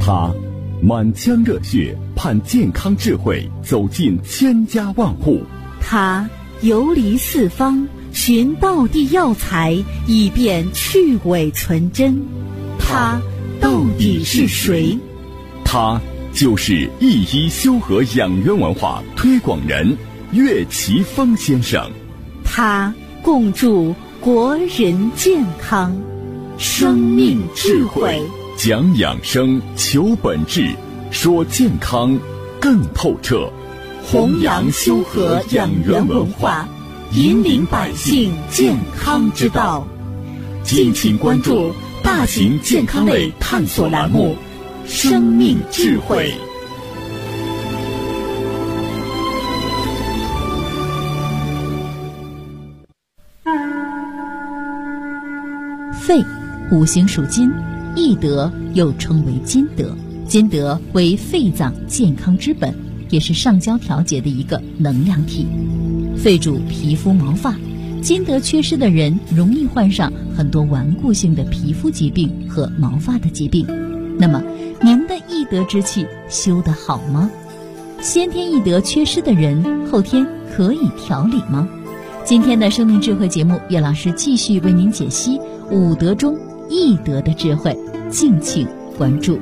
他满腔热血盼健康智慧走进千家万户， 他游离四方寻道地药材，以便去伪存真。他到底是谁？ 他就是一一修和养元文化推广人岳奇峰先生。 他共筑国人健康，生命智慧， 讲养生，求本质，说健康更透彻， 弘扬修和养元文化，引领百姓健康之道。敬请关注大型健康类探索栏目《生命智慧》。 肺，五行属金，易得又称为金得。金得为肺脏健康之本，也是上焦调节的一个能量体。肺主皮肤毛发，金得缺失的人容易患上很多顽固性的皮肤疾病和毛发的疾病。那么您的易得之气修得好吗？先天易得缺失的人后天可以调理吗？今天的生命智慧节目，岳老师继续为您解析五德中易得的智慧，敬请关注。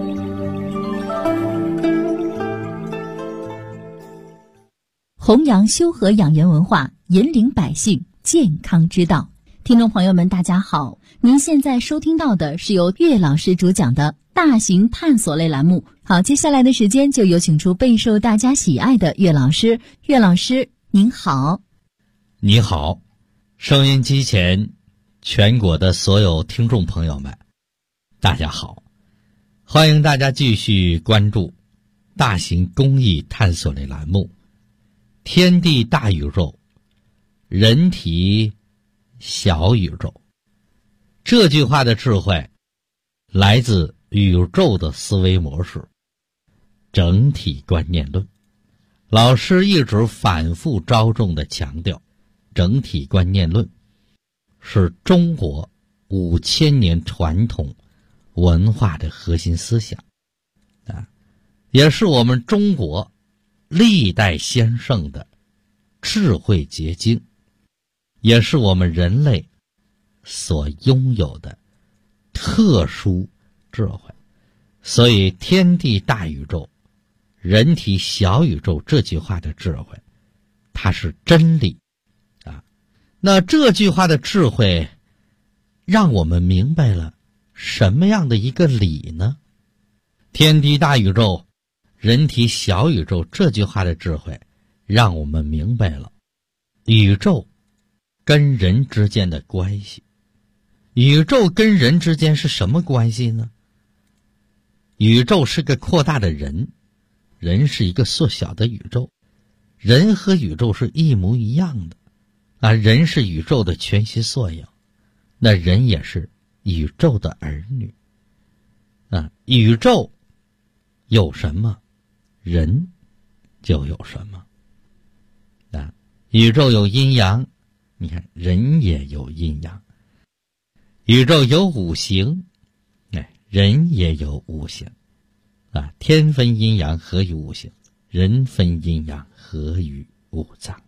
弘扬修和养元文化，引领百姓健康之道。听众朋友们，大家好，您现在收听到的是由岳老师主讲的大型探索类栏目。好，接下来的时间就有请出备受大家喜爱的岳老师。岳老师您好。 你好，收音机前全国的所有听众朋友们，大家好，欢迎大家继续关注大型公益探索类栏目天地大宇宙，人体小宇宙。这句话的智慧来自宇宙的思维模式，整体观念论。老师一直反复着重地强调，整体观念论是中国5000年传统文化的核心思想，也是我们中国历代先圣的智慧结晶，也是我们人类所拥有的特殊智慧。所以天地大宇宙，人体小宇宙这句话的智慧，它是真理啊。那这句话的智慧让我们明白了什么样的一个理呢？天地大宇宙，人体小宇宙这句话的智慧让我们明白了宇宙跟人之间的关系。宇宙跟人之间是什么关系呢？宇宙是个扩大的人，人是一个缩小的宇宙，人和宇宙是一模一样的啊，人是宇宙的全息缩影，那人也是宇宙的儿女啊。宇宙有什么，人就有什么啊。宇宙有阴阳，你看人也有阴阳。宇宙有五行，人也有五行啊。天分阴阳，合于五行；人分阴阳，合于五脏。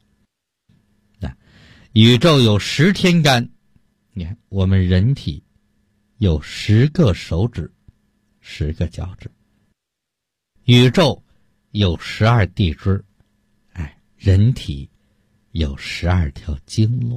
宇宙有10天干，你看我们人体有10个手指，10个脚趾。宇宙有12地支，人体有12条经络。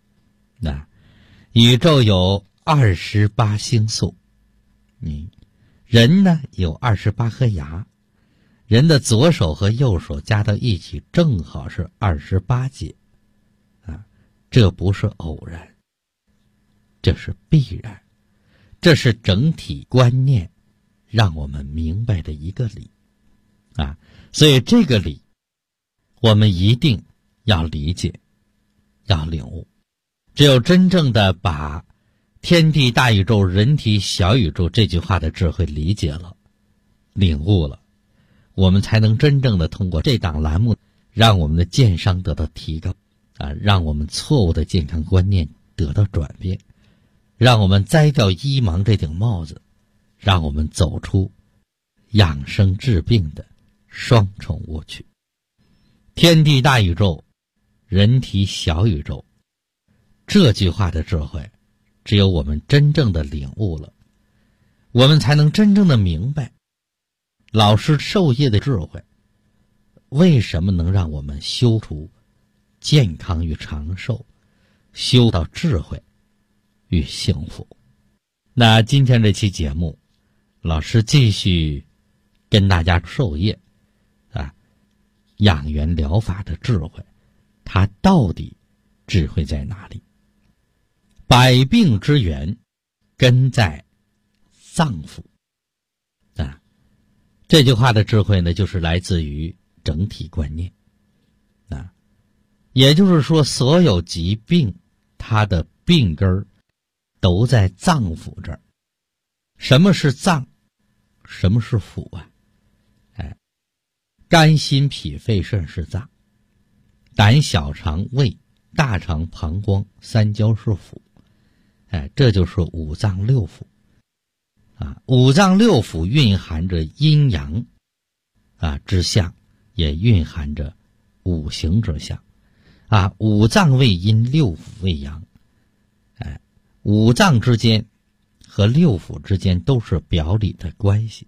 宇宙有28星宿，人呢有28颗牙，人的左手和右手加到一起正好是28节啊，这不是偶然，这是必然，这是整体观念让我们明白的一个理啊。所以这个理我们一定要理解，要领悟。只有真正的把天地大宇宙，人体小宇宙这句话的智慧理解了，领悟了，我们才能真正的通过这档栏目让我们的健康得到提高啊，让我们错误的健康观念得到转变，让我们摘掉医盲这顶帽子，让我们走出养生治病的双重误区。天地大宇宙，人体小宇宙，这句话的智慧，只有我们真正的领悟了，我们才能真正的明白老师授业的智慧为什么能让我们修出健康与长寿，修到智慧与幸福。那今天这期节目，老师继续跟大家授业养元疗法的智慧，它到底智慧在哪里？百病之源根在脏腑这句话的智慧呢，就是来自于整体观念也就是说，所有疾病它的病根儿都在脏腑这儿。什么是脏？什么是腑啊？肝心脾肺肾是脏，胆小肠胃大肠膀胱三焦是腑，这就是五脏六腑五脏六腑蕴含着阴阳之象，也蕴含着五行之象五脏为阴，六腑为阳，五脏之间和六腑之间都是表里的关系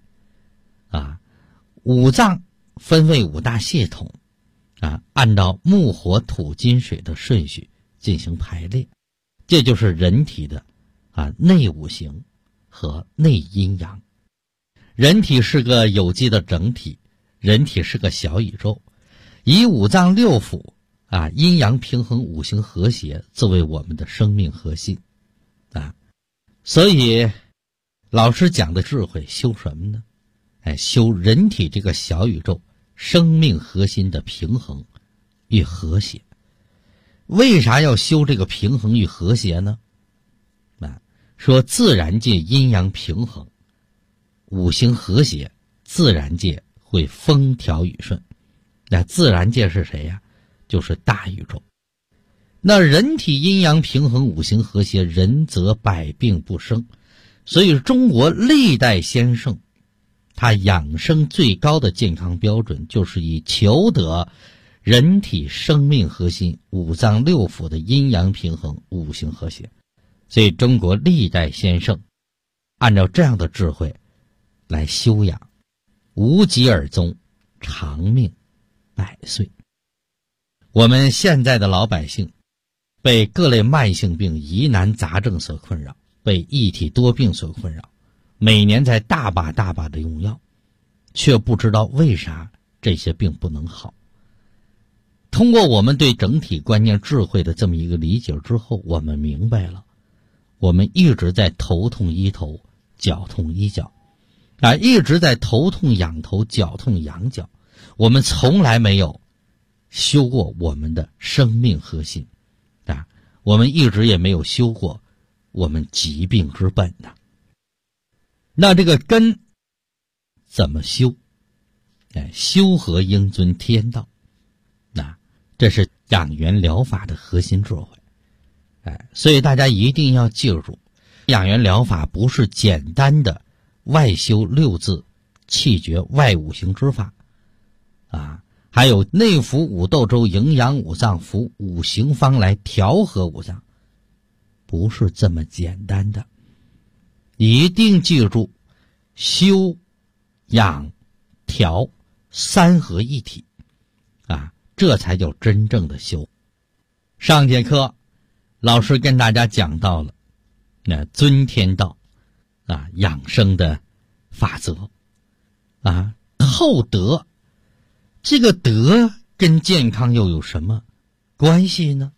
五脏分为五大系统按照木火土金水的顺序进行排列，这就是人体的内五行和内阴阳。人体是个有机的整体，人体是个小宇宙，以五脏六腑阴阳平衡，五行和谐作为我们的生命核心所以老师讲的智慧修什么呢？修人体这个小宇宙生命核心的平衡与和谐。为啥要修这个平衡与和谐呢？说自然界阴阳平衡，五行和谐，自然界会风调雨顺。那自然界是谁呀？就是大宇宙。那人体阴阳平衡，五行和谐，人则百病不生。所以中国历代先圣他养生最高的健康标准，就是以求得人体生命核心五脏六腑的阴阳平衡，五行和谐。所以中国历代先圣按照这样的智慧来修养，无疾而终，长命百岁。我们现在的老百姓被各类慢性病、疑难杂症所困扰，被一体多病所困扰，每年在大把大把的用药，却不知道为啥这些病不能好。通过我们对整体观念智慧的这么一个理解之后，我们明白了，我们一直在头痛医头，脚痛医脚一直在头痛养头，脚痛养脚，我们从来没有修过我们的生命核心我们一直也没有修过我们疾病之本那这个根怎么修？修和应遵天道，这是养元疗法的核心智慧。所以大家一定要记住，养元疗法不是简单的外修六字气绝外五行之法还有内服五斗周，营养五脏，服五行方来调和五脏，不是这么简单的。一定记住，修养调三合一体这才叫真正的修。上节课老师跟大家讲到了遵天道养生的法则厚德。这个德跟健康又有什么关系呢？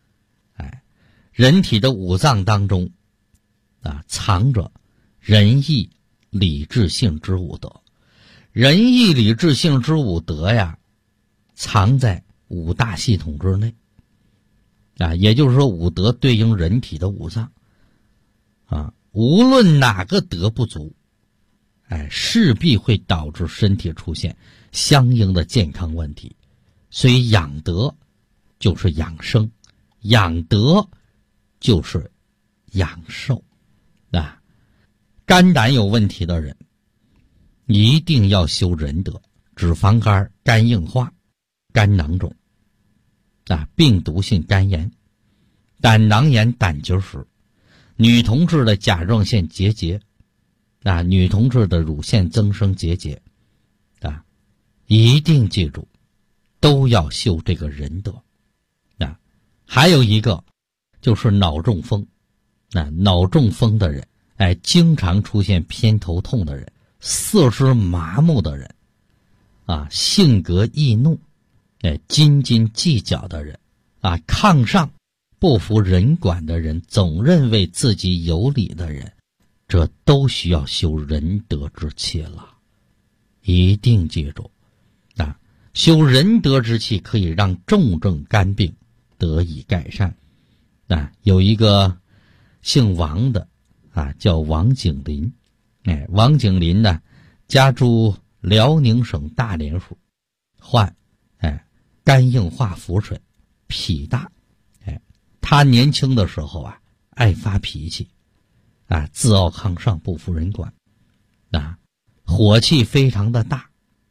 人体的五脏当中藏着仁义礼智信之五德。仁义礼智信之五德藏在五大系统之内也就是说五德对应人体的五脏无论哪个德不足势必会导致身体出现相应的健康问题。所以养德就是养生，养德就是养寿肝胆有问题的人一定要修仁德。脂肪肝、肝硬化、肝囊肿病毒性肝炎、胆囊炎、胆结石，女同志的甲状腺结节女同志的乳腺增生结节一定记住都要修这个仁德还有一个就是脑中风脑中风的人经常出现偏头痛的人，四肢麻木的人性格易怒斤斤计较的人抗上不服人管的人，总认为自己有理的人，这都需要修仁德之气了。一定记住修仁德之气可以让重症肝病得以改善有一个姓王的叫王景林王景林呢家住辽宁省大连府，患肝硬化腹水，脾大他年轻的时候爱发脾气自傲抗上，不服人管火气非常的大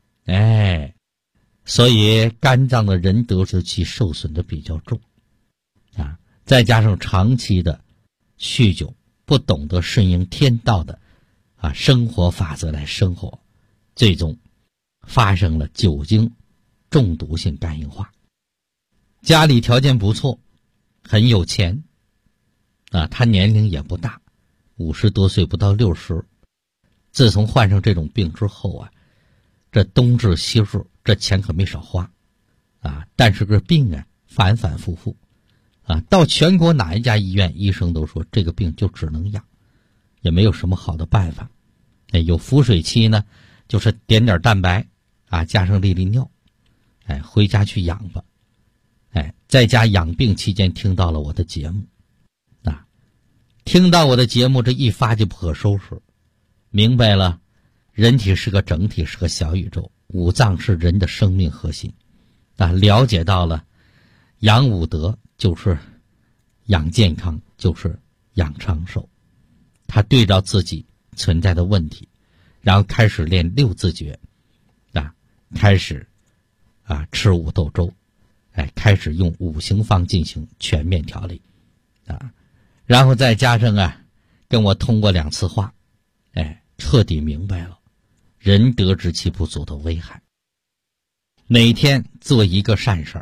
所以肝脏的仁德之气受损的比较重再加上长期的酗酒，不懂得顺应天道的生活法则来生活，最终发生了酒精中毒性肝硬化。家里条件不错，很有钱他年龄也不大，50多岁，不到60。自从患上这种病之后这东治西治，这钱可没少花但是这病反反复复到全国哪一家医院，医生都说这个病就只能养，也没有什么好的办法。有腹水期呢，就是点点蛋白加上利利尿回家去养吧。在家养病期间听到了我的节目听到我的节目，这一发就不可收拾，明白了人体是个整体，是个小宇宙，五脏是人的生命核心了解到了养五德就是养健康，就是养长寿。他对照自己存在的问题，然后开始练6字诀开始吃五豆粥开始用5行方进行全面调理然后再加上跟我通过2次话彻底明白了仁德之气不足的危害。每天做一个善事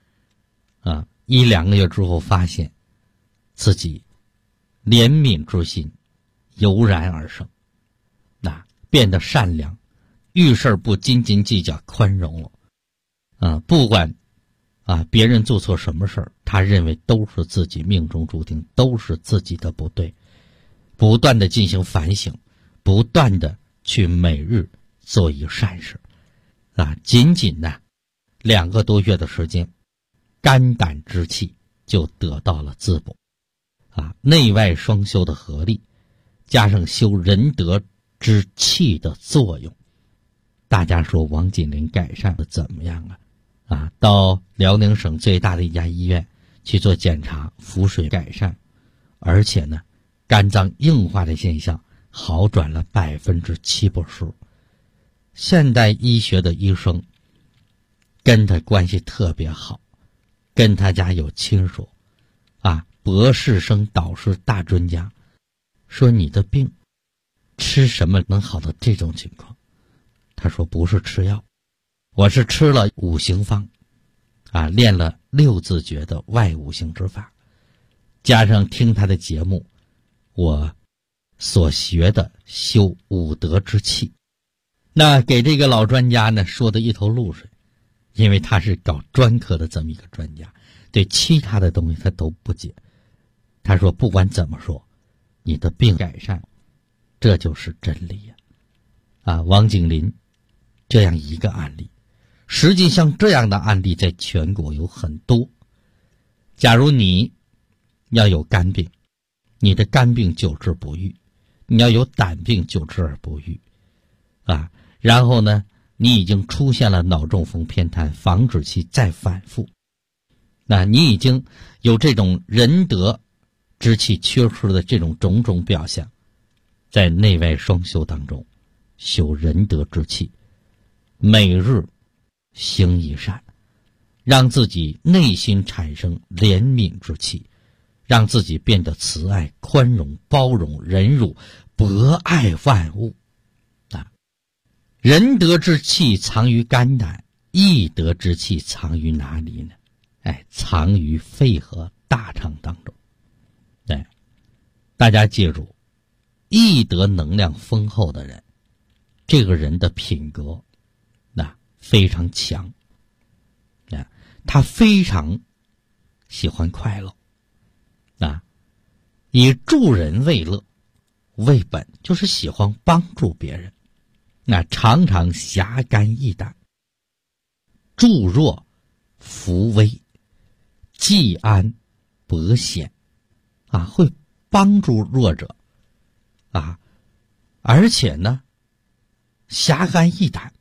1-2个月之后，发现自己怜悯之心油然而生变得善良，遇事不斤斤计较，宽容了不管别人做错什么事儿，他认为都是自己命中注定，都是自己的不对，不断的进行反省，不断的去每日做一善事仅仅2个多月的时间，肝胆之气就得到了滋补内外双修的合力，加上修仁德之气的作用，大家说王锦林改善的怎么样到辽宁省最大的一家医院去做检查，腹水改善，而且肝脏硬化的现象好转了70%。现代医学的医生跟他关系特别好，跟他家有亲属博士生导师大专家，说你的病吃什么能好到这种情况？他说不是吃药，我是吃了5行方练了6字诀的外5行之法，加上听他的节目，我所学的修五德之气，那给这个老专家说的一头露水，因为他是搞专科的这么一个专家，对其他的东西他都不解。他说不管怎么说，你的病改善，这就是真理王景林这样一个案例，实际像这样的案例在全国有很多。假如你要有肝病，你的肝病久治不愈，你要有胆病久治而不愈然后你已经出现了脑中风偏瘫，防止其再反复，你已经有这种仁德之气缺失的这种种种表象，在内外双修当中修仁德之气，每日行一善，让自己内心产生怜悯之气，让自己变得慈爱、宽容、包容、忍辱、博爱万物。仁德之气藏于肝胆，义德之气藏于哪里呢？藏于肺和大肠当中。大家记住，义德能量丰厚的人，这个人的品格非常强，他非常喜欢快乐，以助人为乐为本，就是喜欢帮助别人，常常侠肝义胆，助弱扶危，济安博险，会帮助弱者，而且呢，侠肝义胆，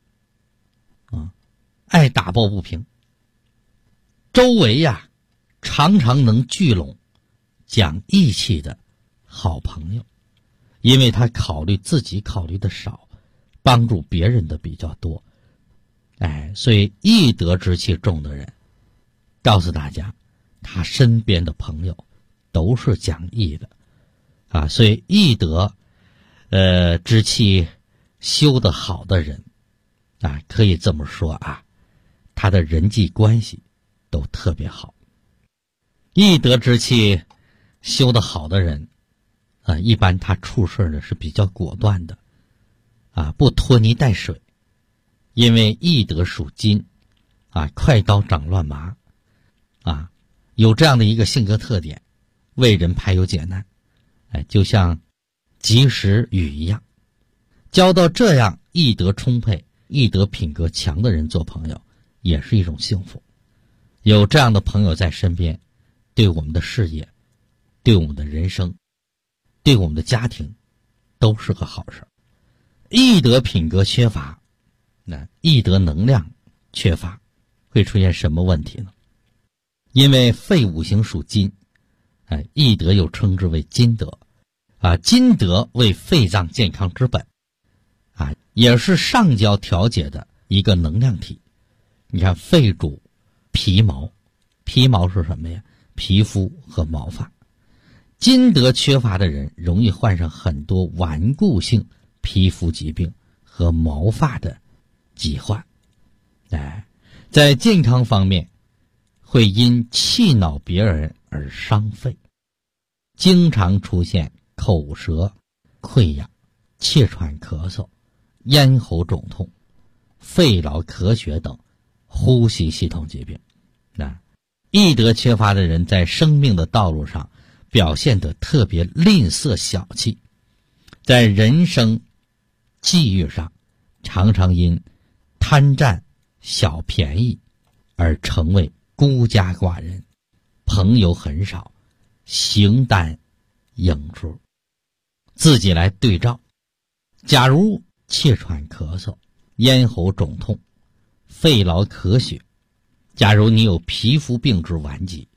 爱打抱不平，周围常常能聚拢讲义气的好朋友，因为他考虑自己考虑的少，帮助别人的比较多。所以义德之气重的人，告诉大家，他身边的朋友都是讲义的，所以义德之气修得好的人，可以这么说他的人际关系都特别好。义德之气修得好的人，一般他处事呢是比较果断的，不拖泥带水，因为义德属金，快刀斩乱麻，有这样的一个性格特点，为人排忧解难，就像及时雨一样。交到这样义德充沛、义德品格强的人做朋友，也是一种幸福。有这样的朋友在身边，对我们的事业、对我们的人生、对我们的家庭都是个好事。义德品格缺乏，义德能量缺乏，会出现什么问题呢？因为肺五行属金，义德又称之为金德，金德为肺脏健康之本，也是上焦调节的一个能量体。你看，肺主皮毛，皮毛是什么呀？皮肤和毛发。金德缺乏的人容易患上很多顽固性皮肤疾病和毛发的疾患。在健康方面，会因气恼别人而伤肺，经常出现口舌溃疡、气喘咳嗽、咽喉肿痛、肺痨咳血等呼吸系统疾病。义德缺乏的人在生命的道路上表现得特别吝啬小气，在人生际遇上常常因贪占小便宜而成为孤家寡人，朋友很少，形单影只。自己来对照，假如气喘咳嗽、咽喉肿痛、肺痨咳血，假如你有皮肤病之顽疾，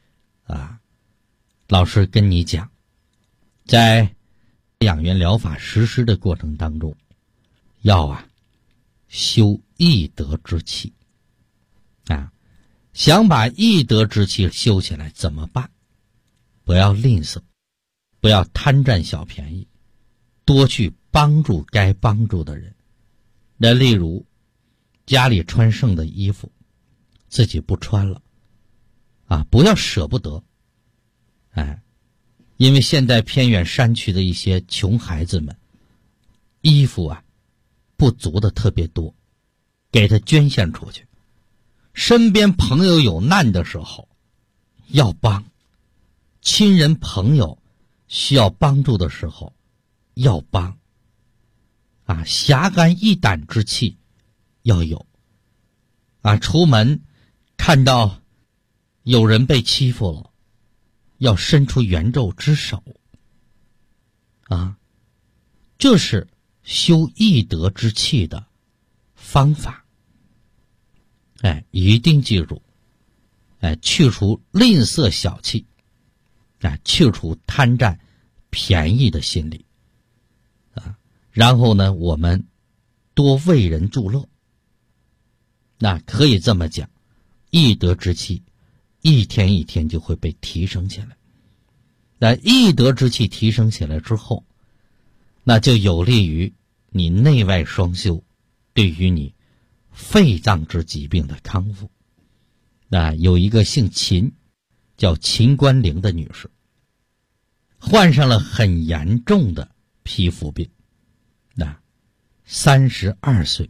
老师跟你讲，在养元疗法实施的过程当中，要修义德之气，想把义德之气修起来怎么办？不要吝啬，不要贪占小便宜，多去帮助该帮助的人。那例如家里穿剩的衣服自己不穿了，不要舍不得，因为现在偏远山区的一些穷孩子们，衣服不足的特别多，给他捐献出去。身边朋友有难的时候要帮，亲人朋友需要帮助的时候要帮，侠肝义胆之气要有，出门看到有人被欺负了，要伸出援助之手，这是修义德之气的方法。一定记住，去除吝啬小气，去除贪占便宜的心理，然后呢，我们多为人助乐。那可以这么讲，易德之气一天一天就会被提升起来。那易德之气提升起来之后，那就有利于你内外双修，对于你肺脏之疾病的康复。那有一个姓秦，叫秦关灵的女士，患上了很严重的皮肤病。那32岁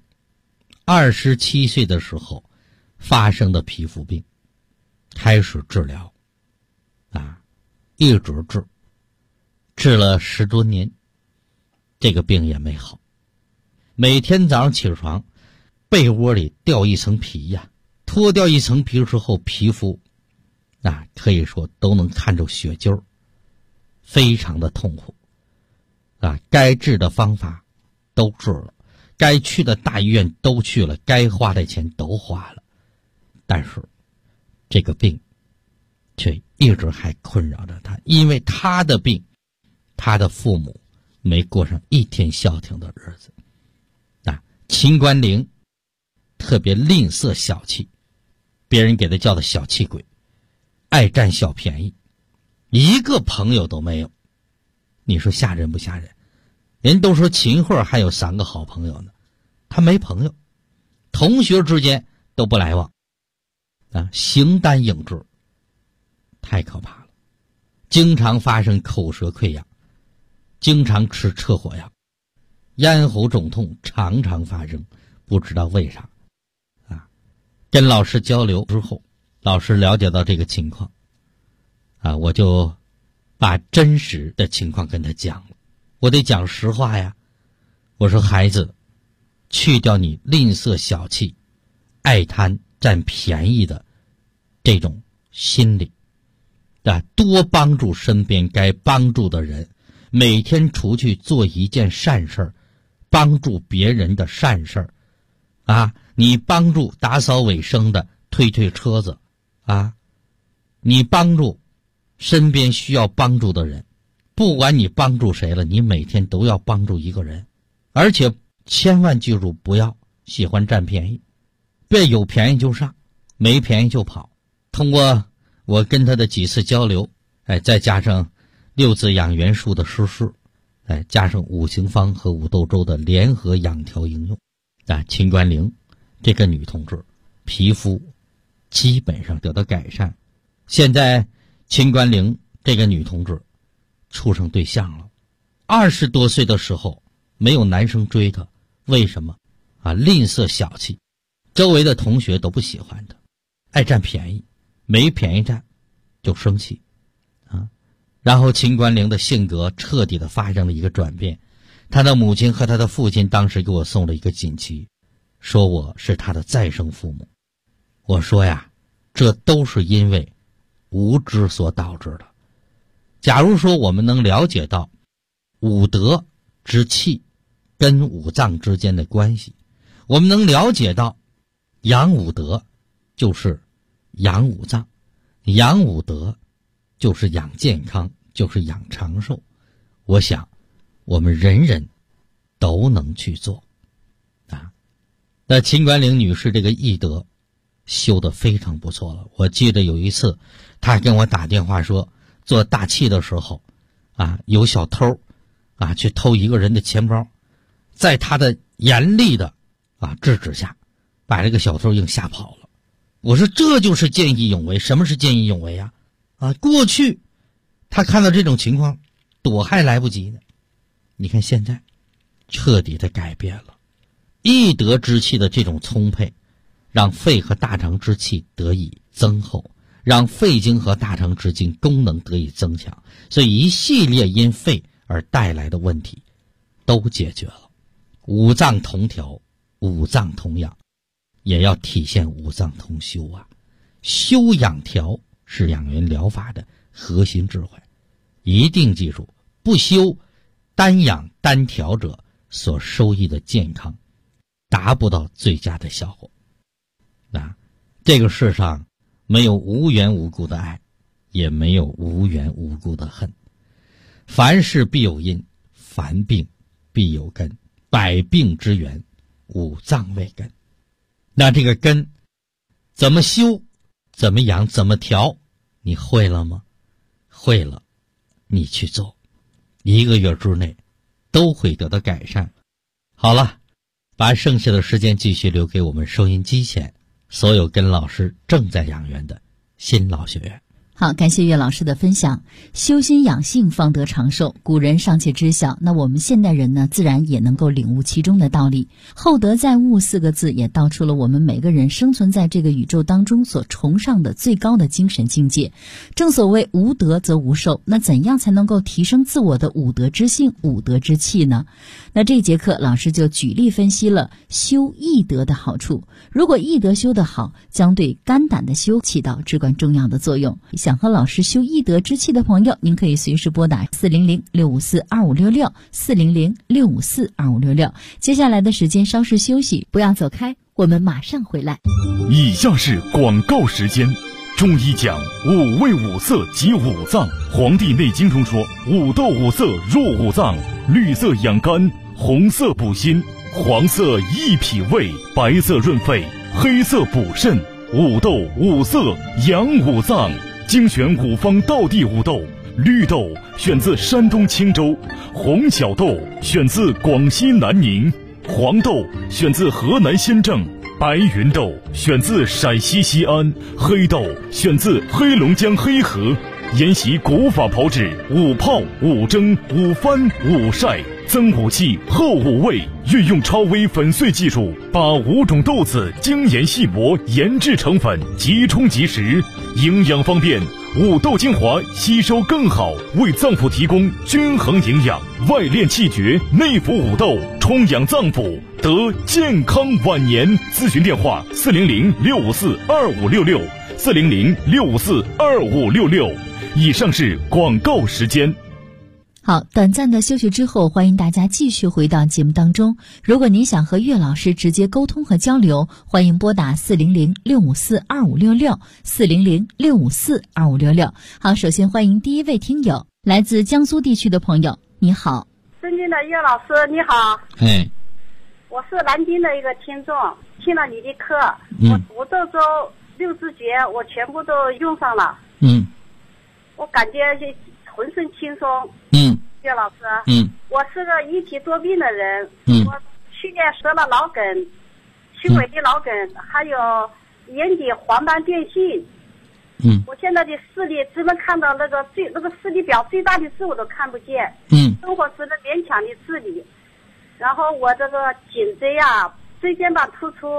27岁的时候发生的皮肤病，开始治疗一直治了10多年，这个病也没好。每天早上起床，被窝里掉一层皮呀，脱掉一层皮之后，皮肤可以说都能看着血揪，非常的痛苦该治的方法都治了，该去的大医院都去了，该花的钱都花了，但是这个病却一直还困扰着他，因为他的病，他的父母没过上一天消停的日子秦关灵特别吝啬小气，别人给他叫的小气鬼，爱占小便宜，一个朋友都没有。你说吓人不吓人？人都说秦桧还有3个好朋友呢，他没朋友，同学之间都不来往形单影只，太可怕了。经常发生口舌溃疡，经常吃撤火药，咽喉肿痛常常发生，不知道为啥跟老师交流之后，老师了解到这个情况我就把真实的情况跟他讲了。我得讲实话呀，我说孩子，去掉你吝啬小气、爱贪占便宜的这种心理多帮助身边该帮助的人，每天出去做一件善事，帮助别人的善事你帮助打扫卫生的推车子你帮助身边需要帮助的人，不管你帮助谁了，你每天都要帮助一个人，而且千万记住，不要喜欢占便宜，别有便宜就上，没便宜就跑。通过我跟他的几次交流再加上6字养元术的实施加上5行方和5豆粥的联合养调应用秦关灵这个女同志皮肤基本上得到改善。现在秦关灵这个女同志处上对象了，20多岁的时候没有男生追她，为什么吝啬小气，周围的同学都不喜欢她，爱占便宜，没便宜占就生气然后秦关灵的性格彻底的发生了一个转变。她的母亲和她的父亲当时给我送了一个锦旗，说我是她的再生父母。我说呀，这都是因为无知所导致的。假如说我们能了解到五德之气跟五脏之间的关系，我们能了解到养五德就是养五脏，养五德就是养健康，就是养长寿，我想我们人人都能去做那秦关灵女士这个易德修得非常不错了。我记得有一次她跟我打电话说，做大气的时候有小偷去偷一个人的钱包，在她的严厉的制止下，把这个小偷硬吓跑了。我说这就是见义勇为。什么是见义勇为过去他看到这种情况躲还来不及呢，你看现在彻底的改变了。易德之气的这种充沛，让肺和大肠之气得以增厚，让肺经和大肠之经功能得以增强，所以一系列因肺而带来的问题都解决了。五脏同调，五脏同养，也要体现五脏同修修养调是养元疗法的核心智慧，一定记住，不修单养单调者所收益的健康达不到最佳的效果。这个世上没有无缘无故的爱，也没有无缘无故的恨。凡事必有因，凡病必有根，百病之源五脏为根。那这个根怎么修，怎么养，怎么调，你会了吗？会了，你去做，1个月之内都会得到改善。好了，把剩下的时间继续留给我们收音机前所有跟老师正在养元的新老学员。 好，感谢岳老师的分享。修心养性方得长寿，古人尚且知晓，那我们现代人呢，自然也能够领悟其中的道理。厚德载物4个字也道出了我们每个人生存在这个宇宙当中所崇尚的最高的精神境界。正所谓无德则无寿，那怎样才能够提升自我的五德之性、五德之气呢？那这节课老师就举例分析了修义德的好处。如果义德修得好，将对肝胆的修起到至关重要的作用。想和老师修义德之气的朋友，您可以随时拨打400-654-2566 400-654-2566。接下来的时间稍事休息，不要走开，我们马上回来。 以下是广告时间。中医讲五味五色及五脏，《黄帝内经》中说五斗五色入五脏，绿色养肝，红色补心，黄色益脾胃，白色润肺，黑色补肾。五斗五色养五脏，精选五方道地五豆。绿豆选自山东青州，红小豆选自广西南宁，黄豆选自河南新郑，白云豆选自陕西西安，黑豆选自黑龙江黑河。沿袭古法炮制，五泡、五蒸、五翻、五晒，增五气，厚五味，运用超微粉碎技术，把5种豆子精研细磨，研制成粉，即冲即食，营养方便。五豆精华吸收更好，为脏腑提供均衡营养，外练气绝，内服五豆，充养脏腑，得健康晚年。咨询电话400-654-2566 400-654-2566。以上是广告时间。 好，短暂的休息之后，欢迎大家继续回到节目当中。如果您想和岳老师直接沟通和交流，欢迎拨打400-654-2566 400-654-2566。好，首先欢迎第一位听友，来自江苏地区的朋友，你好。 尊敬的岳老师，你好。 哎， 我是南京的一个听众，听了你的课，我五豆粥、6字诀我全部都用上了。我感觉浑身轻松。岳老师，我是个一体多病的人，我去年得了脑梗，轻微的脑梗，还有眼底黄斑变性。我现在的视力只能看到那个视力表最大的字我都看不见。生活只能勉强的自理。然后我这个颈椎啊，椎间盘突出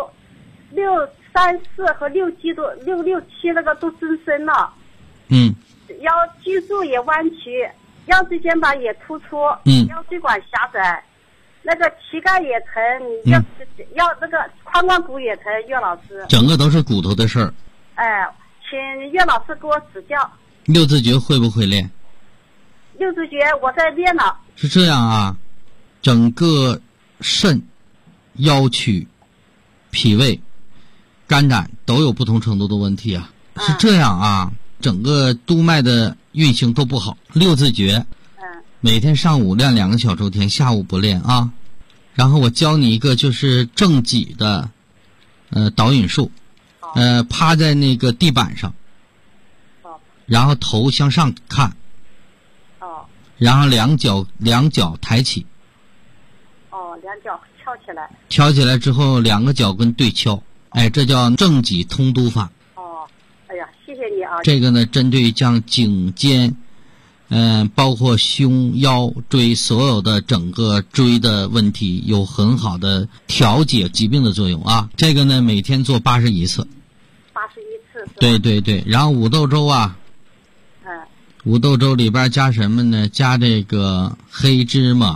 ，634和6G都667那个都增生了。腰脊柱也弯曲，腰椎间盘也突出，腰椎管狭窄，那个膝盖也疼，要那个髋关节也疼。岳老师， 整个都是骨头的事儿。 请岳老师给我指教。 6字诀会不会练 ？6字诀我在练了。 是这样啊，整个肾、腰曲、脾胃、肝胆都有不同程度的问题啊。是这样啊，整个督脉的运行都不好。6字诀，每天上午练2个小周天，下午不练啊。然后我教你一个就是正脊的导引术。趴在那个地板上，然后头向上看，然后两脚抬起， 两脚翘起来， 翘起来之后2个脚跟对敲，这叫正脊通督法。 哎呀，谢谢你啊。 这个呢，针对像颈肩，包括胸腰椎所有的整个椎的问题，有很好的调节疾病的作用啊。这个呢，每天做81次。对对对，然后五豆粥啊，五豆粥里边加什么呢？加这个黑芝麻，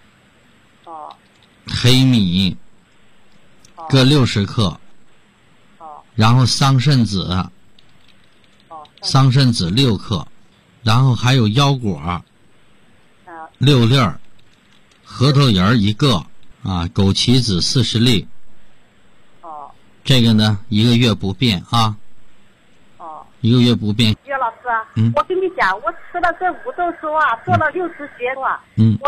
黑米，各60克，然后桑葚子，桑葚子6克，然后还有腰果，6粒儿，核桃仁1个啊，枸杞子40粒。这个呢，1个月不变啊。1个月不变。 岳老师，我跟你讲，我吃了这五豆粥啊，做了6字诀啊，我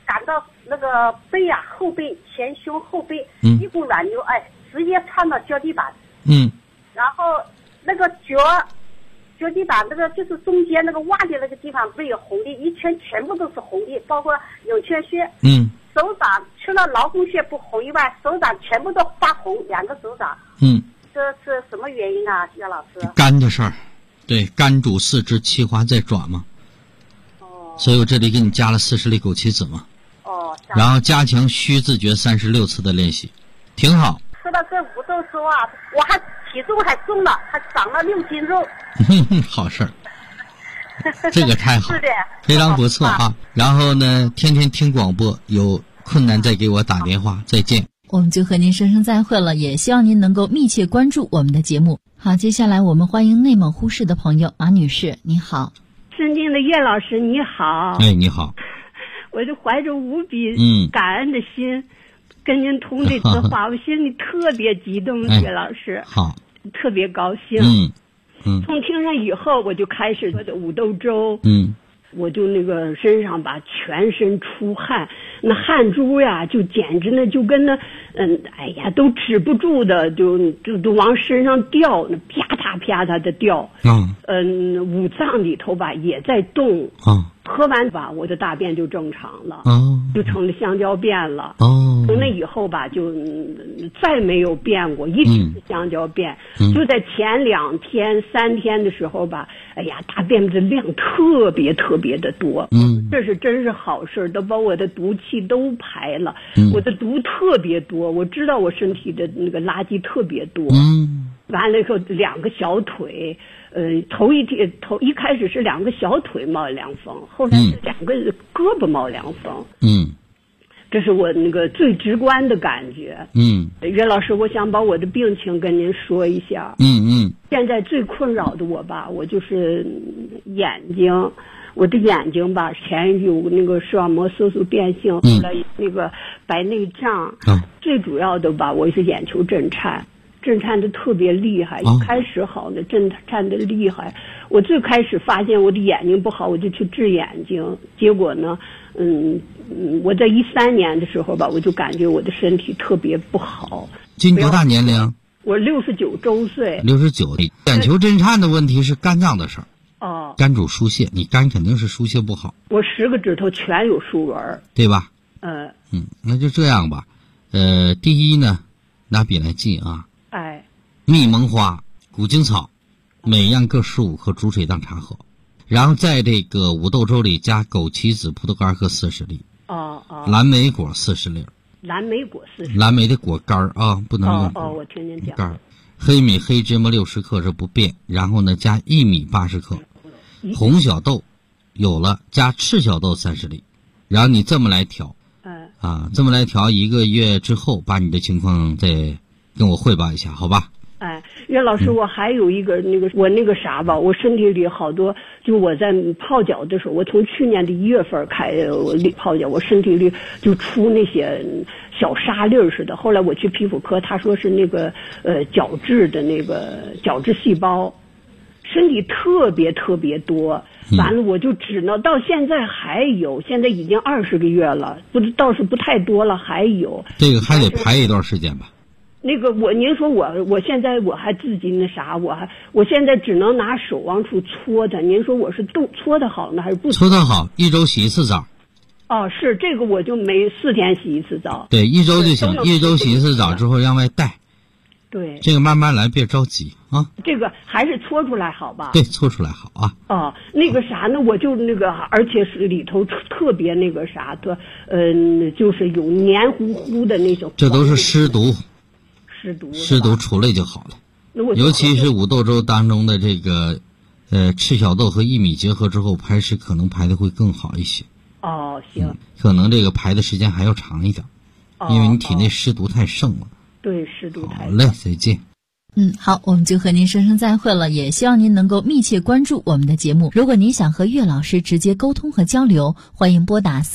感到那个背啊后背前胸后背一股软流，直接窜到脚底板。然后那个脚底板那个就是中间那个袜的那个地方不是有红的，一圈全部都是红的，包括涌泉穴。手掌除了劳宫穴不红以外，手掌全部都发红，2个手掌。这是什么原因啊，岳老师？ 肝的事儿，对，肝主四肢，气化在转嘛。所以我这里给你加了40粒枸杞子嘛。然后加强虚自觉36次的练习，挺好。 吃了这5豆粥啊，我还体重还重了，还长了6斤肉。 好事儿，这个太好， 是的， 非常不错啊。然后呢，天天听广播，有困难再给我打电话。再见。 我们就和您说声再会了，也希望您能够密切关注我们的节目。好，接下来我们欢迎内蒙呼市的朋友马女士，你好。 尊敬的岳老师，你好。 你好。 我就怀着无比感恩的心，跟您通这次话，我心里特别激动，岳老师。 好。 特别高兴。从听上以后，我就开始做的5豆粥。我就那个身上吧，全身出汗，那汗珠呀，就简直呢就跟那都止不住的，就往身上掉，那啪嗒啪嗒的掉。五脏里头吧也在动。喝完吧，我的大便就正常了。就成了香蕉便了。从那以后吧，就再没有变过，一直是香蕉便。就在前2天、3天的时候吧，大便的量特别特别的多。这是真是好事，都把我的毒气都排了。我的毒特别多，我知道我身体的那个垃圾特别多。完了以后2个小腿，一开始是2个小腿冒凉风，后来是2个胳膊冒凉风。这是我那个最直观的感觉。岳老师，我想把我的病情跟您说一下。现在最困扰的我吧，我就是眼睛，我的眼睛吧，前有那个视网膜色素变性，后来那个白内障。最主要的吧，我是眼球震颤的特别厉害。一开始好呢，震颤的厉害。我最开始发现我的眼睛不好，我就去治眼睛。结果呢，我在13年的时候吧，我就感觉我的身体特别不好。 今多大年龄？ 我69周岁。 69，眼球震颤的问题是肝脏的事儿。肝主疏泄，你肝肯定是疏泄不好。 我10个指头全有竖纹， 对吧？那就这样吧。第一呢，拿笔来记啊。蜜蒙花、古精草，每样各15克，煮水当茶喝。然后在这个5豆粥里加枸杞子、葡萄干各40粒。蓝莓果40粒。 蓝莓果40粒。 蓝莓的果干啊，不能用我听您讲。 干。黑米、黑芝麻60克是不变，然后呢加薏米80克，红小豆有了加赤小豆30粒，然后你这么来调。这么来调，1个月之后把你的情况再跟我汇报一下，好吧？ 岳老师，我还有一个我那个啥吧，我身体里好多，就我在泡脚的时候，我从去年的1月份我泡脚，我身体里就出那些小沙粒似的。后来我去皮肤科，他说是那个角质的那个角质细胞，身体特别特别多。完了我就只能到现在还有，现在已经20个月了，倒是不太多了，还有。 这个还得排一段时间吧。 那个您说我现在我还自己那啥，我现在只能拿手往出搓它。您说我是搓的好呢，还是不搓的好？1周洗1次澡。 是这个，我就每4天洗1次澡。 对1周就行，1周洗1次澡之后让外带。 对， 这个慢慢来，别着急啊。 这个还是搓出来好吧？ 对，搓出来好啊。 那个啥呢，我就那个，而且是里头特别那个啥的，就是有黏糊糊的那种。 这都是湿毒。 湿毒除了就好了。尤其是5豆粥当中的这个赤小豆和薏米结合之后，排湿可能排的会更好一些。 行。 可能这个排的时间还要长一点，因为你体内湿毒太盛了。 对，湿毒太盛。 好嘞，再见。 好，我们就和您说声再会了，也希望您能够密切关注我们的节目。如果您想和岳老师直接沟通和交流，欢迎拨打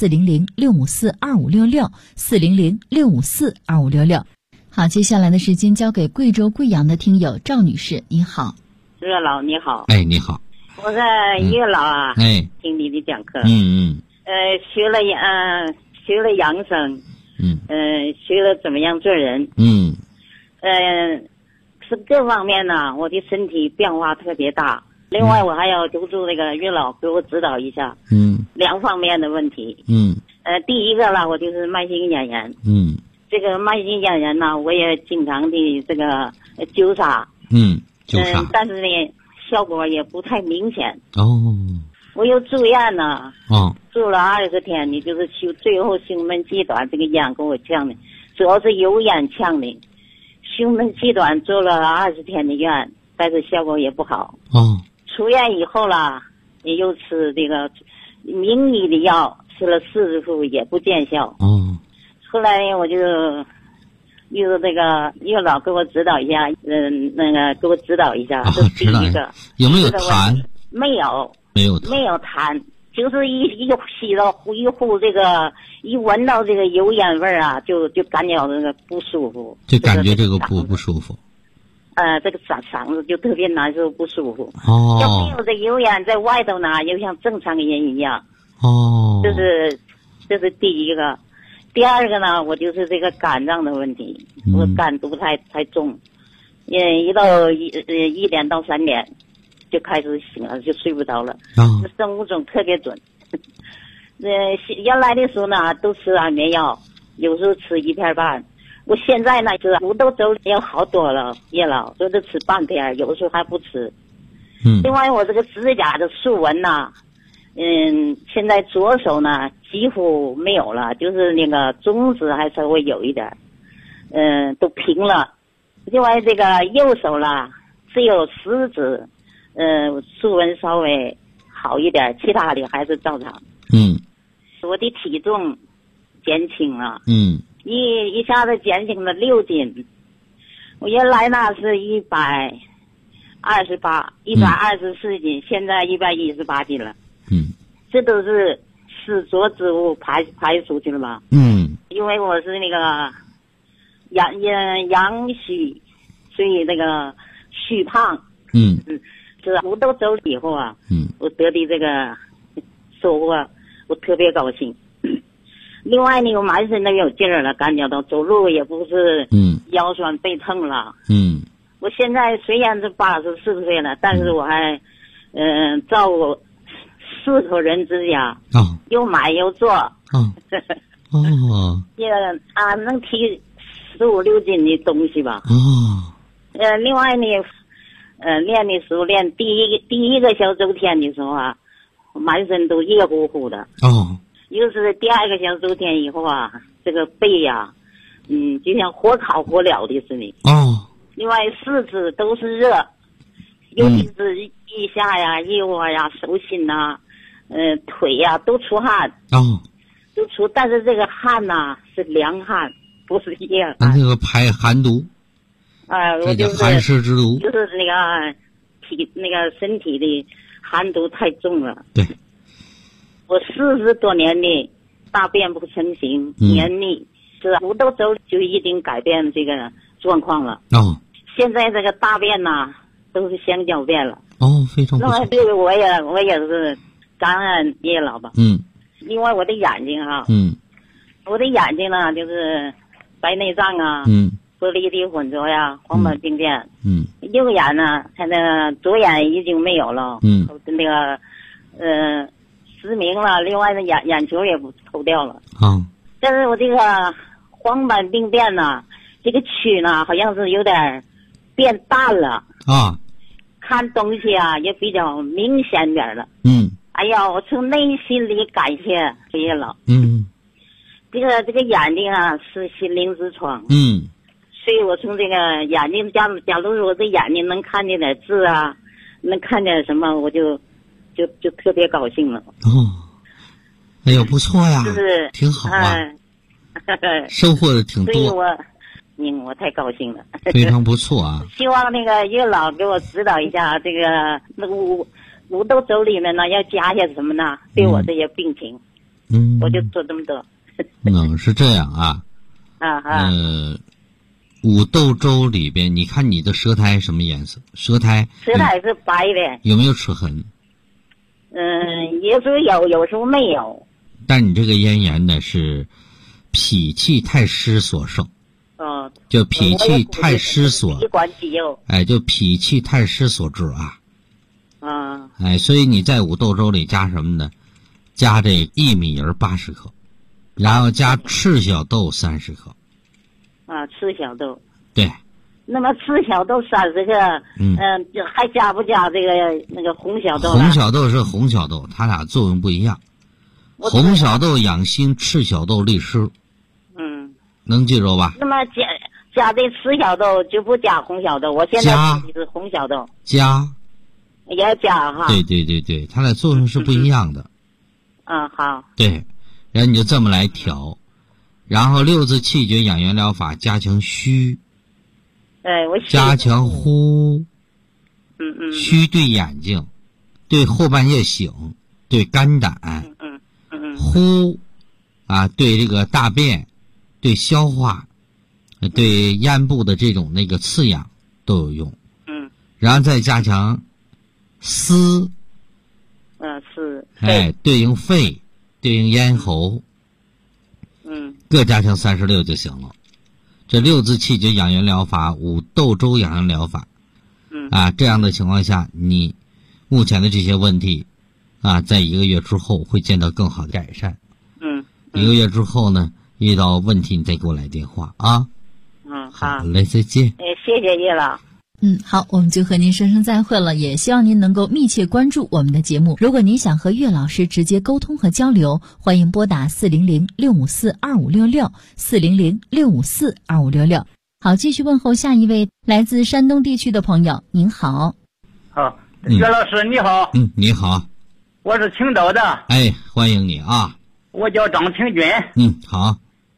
400-654-2566，400-654-2566。好，接下来的时间交给贵州贵阳的听友赵女士，你好。 岳老你好。 你好。 我在岳老听你的讲课。 学了养生，学了怎么样做人，是各方面呢，我的身体变化特别大。另外，我还要求助那个月老给我指导一下，两方面的问题。第一个呢，我就是慢性咽炎。这个慢性咽炎呢，我也经常的这个灸痧。但是呢，效果也不太明显。我又住院呢。住了20天，你就是最后胸闷气短，这个烟给我呛的，主要是油烟呛的。胸闷气短，住了20天的院，但是效果也不好。出院以后了，也又吃这个名医的药，吃了40副也不见效。后来呢，我就又这个月老给我指导一下，给我指导一下，这是第一个。 有没有痰？ 没有痰，就是一吸到一呼这个，一闻到这个油烟味儿啊，就感觉这个不舒服， 就感觉这个不舒服。 这个嗓子就特别难受，不舒服。要没有这油烟在外头呢，又像正常人一样。这是第一个。第二个呢，我就是这个肝脏的问题，我肝毒太重，一到1点到3点就开始醒了，就睡不着了。生物钟特别准。原来的时候呢，都吃安眠药，有时候吃1片半。我现在呢，是5豆粥要好多了，叶老都吃半片，有时候还不吃。另外，我这个指甲的竖纹呢，现在左手呢几乎没有了，就是那个中指还稍微有一点，都平了。另外这个右手啦，只有食指，竖纹稍微好一点，其他的还是照常。我的体重减轻了，一下子减轻了6斤。我原来呢是124斤，现在118斤了。这都是湿浊之物排出去了吧？因为我是那个阳虚，所以那个虚胖。是5豆粥以后啊，我得的这个收获，我特别高兴。另外呢，我满身都有劲儿了，感觉到走路也不是腰酸背疼了。我现在虽然是84岁了，但是我还照顾4口人之家，又买又做。也能提15、16斤的东西吧。另外呢，练的时候练第一个小周天的时候啊，满身都热乎乎的。又是第2个小周天以后啊，这个背呀，就像火烤火燎的似的。另外4肢都是热，尤其是腋下呀、腋窝呀、手心呐、腿呀都出汗。都出，但是这个汗呐是凉汗，不是热汗。 那个排寒毒。 我就是寒湿之毒， 就是那个身体的寒毒太重了。 对。 我40多年的大便不成形，黏腻，是5豆粥就已经改变这个状况了。现在这个大便呐都是香蕉便了。 非常不错。 那这个我也是感恩叶老吧。另外我的眼睛哈，我的眼睛呢就是白内障啊，玻璃体混浊呀，黄斑病变。右眼呢，它那左眼已经没有了。那个失明了，另外的眼球也不抽掉了。但是我这个黄斑病变呢，这个区呢好像是有点变淡了。看东西啊也比较明显点了。哎呀，我从内心里感谢叶老。这个眼睛啊是心灵之窗。所以我从这个眼睛，假如说我这眼睛能看见点字啊，能看见什么，我就特别高兴了。 哎呦，不错呀， 就是挺好啊，收获的挺多。 所以我太高兴了， 非常不错啊。 希望那个月老给我指导一下，这个那个5豆粥里面呢要加些什么呢？对我这些病情，我就做这么多。 是这样啊。5豆粥里边，你看你的舌苔什么颜色？舌苔是白的。 有没有齿痕？ 有时候有，有时候没有。 但你这个咽炎呢是脾气太湿所受。就脾气太湿所，就脾气太湿所致啊。所以你在五豆粥里加什么呢？加这薏米仁80克，然后加赤小豆30克。 赤小豆。 对。 那么赤小豆30克，还加不加这个那个红小豆？ 红小豆是红小豆，它俩作用不一样。红小豆养心，赤小豆利湿。能记住吧？ 那么加这赤小豆就不加红小豆，我现在是红小豆。也要加哈。 对对对对，它的作用是不一样的。 好。 对，然后你就这么来调，然后6字气绝养元疗法加强虚。 我加强呼。虚对眼睛，对后半夜醒，对肝胆。呼对这个大便，对消化，对咽部的这种那个刺痒都有用。然后再加强思。 是。 对应肺，对应咽喉。各加强36就行了。这6字气绝养元疗法，五豆粥养元疗法。这样的情况下，你目前的这些问题在1个月之后会见到更好的改善。1个月之后呢，遇到问题你再给我来电话啊。好嘞，再见。 谢谢叶老。 好，我们就和您说声再会了，也希望您能够密切关注我们的节目。如果您想和岳老师直接沟通和交流，欢迎拨打400-654-2566 400-654-2566。好，继续问候下一位来自山东地区的朋友。您好。 好，岳老师你好。 你好。 我是青岛的。 欢迎你啊。 我叫张清军。 好。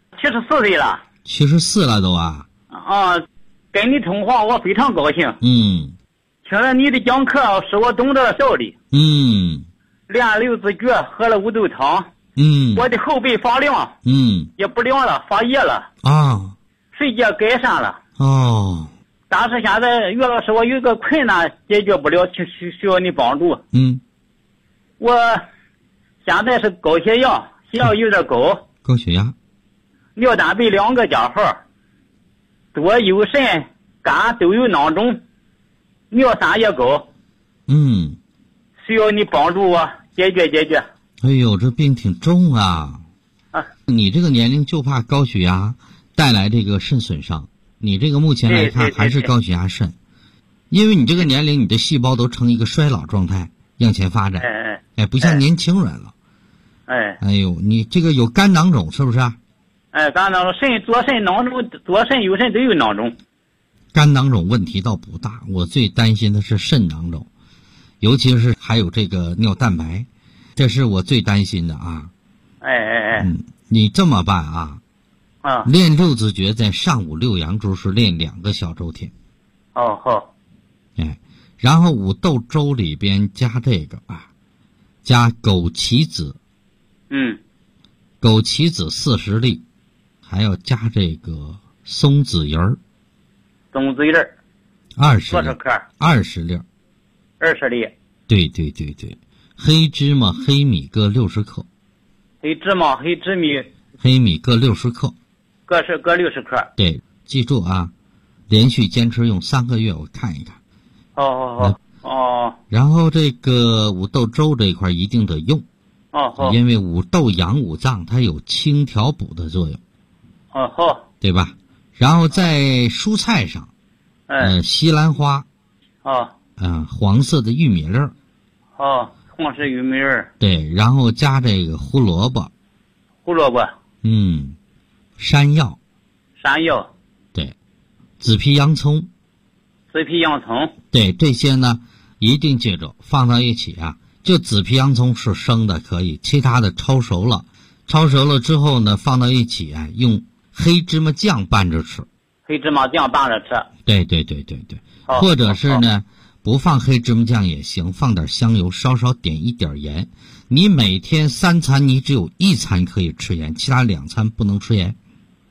74岁了。 74了都跟你通话我非常高兴。听了你的讲课使我懂得了道理。练6字诀，喝了五豆汤。我的后背发凉。也不凉了，发热了。睡觉改善了。但是现在岳老师我有一个困难解决不了，需要你帮助。我现在是高血压，血压有点高。 高血压。 尿蛋白2个加号，多有肾肝都有囊肿，尿酸也高。需要你帮助我解决。 哎呦，这病挺重啊！你这个年龄就怕高血压带来这个肾损伤，你这个目前来看还是高血压肾，因为你这个年龄你的细胞都呈一个衰老状态向前发展。不像年轻人了。哎呦，你这个有肝囊肿是不是？ 肝囊肿，左肾囊肿，左肾右肾都有囊肿。 肝囊肿问题倒不大，我最担心的是肾囊肿，尤其是还有这个尿蛋白，这是我最担心的啊。你这么办练6字诀，在上午6阳烛时练2个小周天。 好。 然后五豆粥里边加这个加枸杞子。枸杞子40粒，还要加这个松子仁儿。 松子仁儿 20粒。 多少克 ？20粒。 20粒。 对。黑芝麻、黑米各60克。 黑芝麻、黑芝米。 黑米各60克。 各60克。 对，记住连续坚持用3个月，我看一看。然后这个五豆粥这一块一定得用。因为五豆养五脏，它有清调补的作用。对吧？然后在蔬菜上，西兰花。黄色的玉米粒儿。 黄色玉米粒儿。 对，然后加这个胡萝卜。山药。对，紫皮洋葱。对，这些呢一定记住放到一起就紫皮洋葱是生的可以，其他的焯熟了之后呢放到一起用黑芝麻酱拌着吃。对。或者是呢不放黑芝麻酱也行，放点香油，稍稍点一点盐。你每天3餐你只有1餐可以吃盐，其他2餐不能吃盐。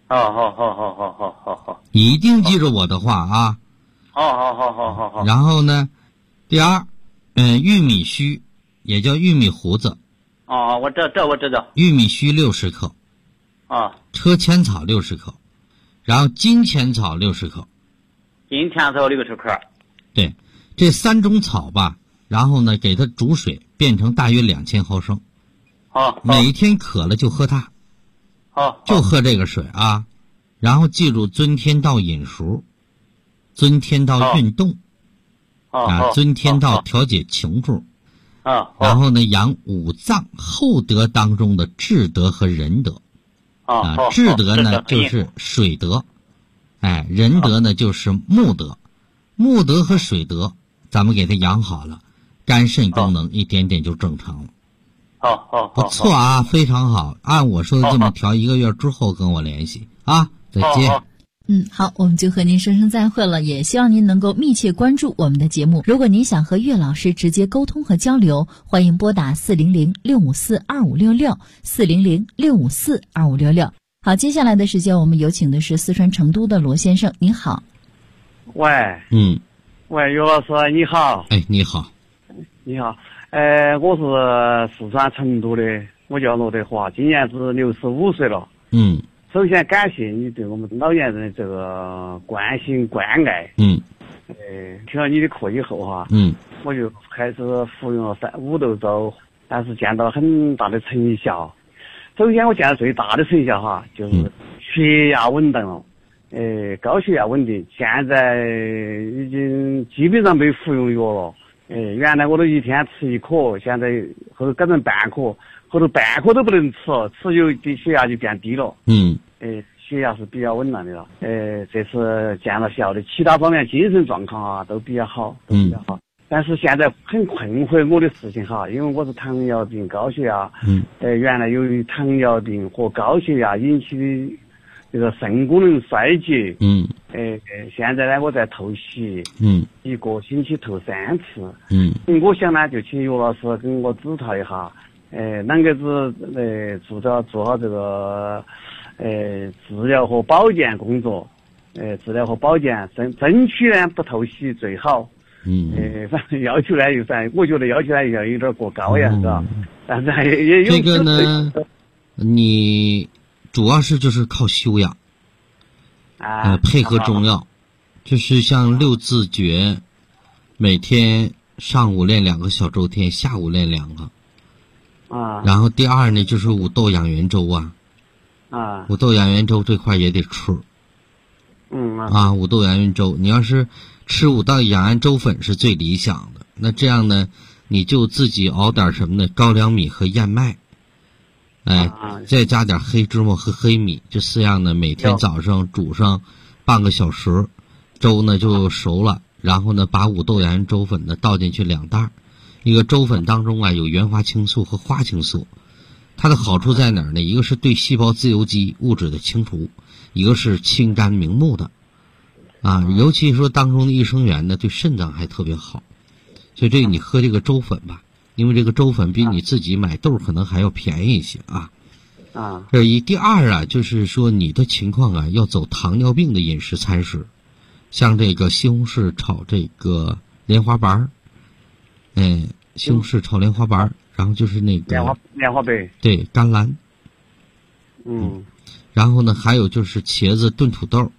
好。 一定记住我的话好。 然后呢，第二，玉米须也叫玉米胡子。 哦，我知道。 玉米须60克。车前草60克，然后金钱草60克。 金钱草60克。 对，这3种草吧，然后呢给它煮水变成大约2000毫升。每一天渴了就喝它。就喝这个水啊，然后记住遵天道饮熟，遵天道运动，遵天道调节情志，然后呢养五脏厚德当中的智德和仁德。智德呢就是水德，仁德呢就是木德，木德和水德咱们给它养好了，肝肾功能一点点就正常了。不错啊，非常好，按我说的这么调，1个月之后跟我联系啊，再见。 好，我们就和您说声再会了，也希望您能够密切关注我们的节目。如果您想和岳老师直接沟通和交流，欢迎拨打400-654-2566 400-654-2566。好，接下来的时间我们有请的是四川成都的罗先生，你好。 喂，岳老师你好。 你好。 你好，我是四川成都的，我叫罗德华，今年是65岁了。首先感谢你对我们老年人的这个关心关爱。听了你的课以后哈，我就开始服用了5豆粥，但是见到很大的成效。首先我见到最大的成效哈，就是血压稳定了，高血压稳定，现在已经基本上没服用药了。原来我都一天吃1颗，现在后头改成半颗，后头半颗都不能吃，吃就血压就变低了。血压是比较稳当的了。这次见了效的，其他方面精神状况啊都比较好，但是现在很困惑我的事情哈，因为我是糖尿病、高血压。原来由于糖尿病和高血压引起的这个肾功能衰竭。现在呢我在透析。1个星期透3次。我想呢就请岳老师跟我指导一下，啷个子做好这个治疗和保健工作。治疗和保健争取呢不透析最好。反正要求呢我觉得要求呢有点过高呀，是吧？但是也有这个呢，你主要是就是靠修养。配合中药，就是像6字诀，每天上午练2个小周天，下午练2个。然后第二呢，就是五豆养元粥五豆养元粥这块也得吃。五豆养元粥，你要是吃五豆养元粥粉是最理想的。那这样呢，你就自己熬点什么呢？高粱米和燕麦。再加点黑芝麻和黑米，这4样呢，每天早上煮上半个小时，粥呢就熟了。然后呢，把五豆芽粥粉呢倒进去2袋。一个粥粉当中有原花青素和花青素，它的好处在哪儿呢？一个是对细胞自由基物质的清除，一个是清肝明目的。尤其说当中的益生元呢，对肾脏还特别好。所以这个你喝这个粥粉吧。因为这个粥粉比你自己买豆可能还要便宜一些这是一。第二就是说你的情况要走糖尿病的饮食餐食，像这个西红柿炒这个莲花白西红柿炒莲花白，然后就是那个莲花白， 对，甘蓝。然后呢还有就是茄子炖土豆